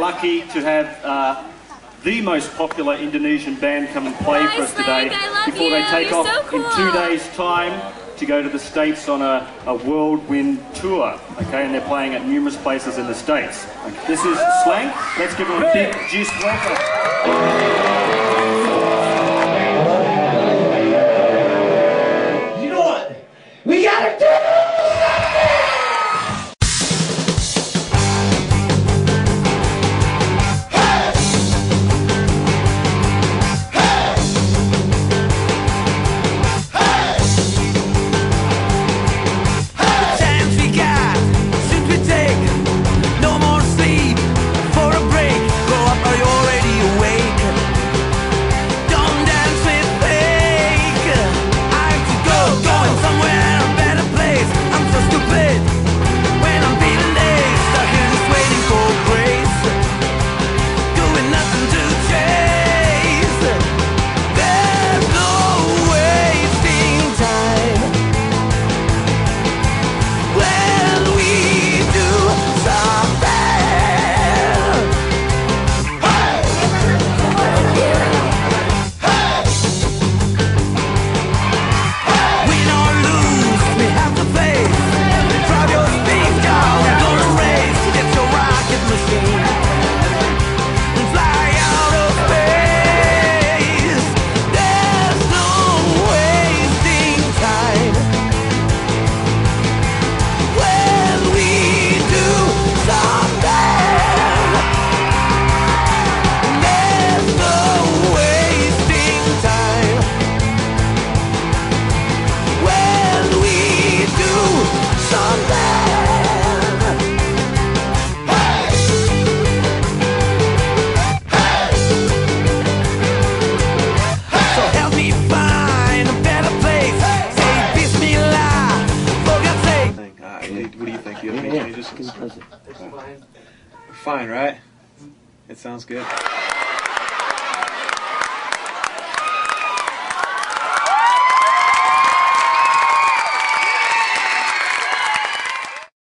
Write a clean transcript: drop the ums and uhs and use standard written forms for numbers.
lucky to have the most popular Indonesian band come and play for us today before they take off in 2 days' time to go to the States on a whirlwind tour, okay, and they're playing at numerous places in the States. This is Slank. Let's give them a big juice welcome. You know what? We gotta do! Fine, right? It sounds good.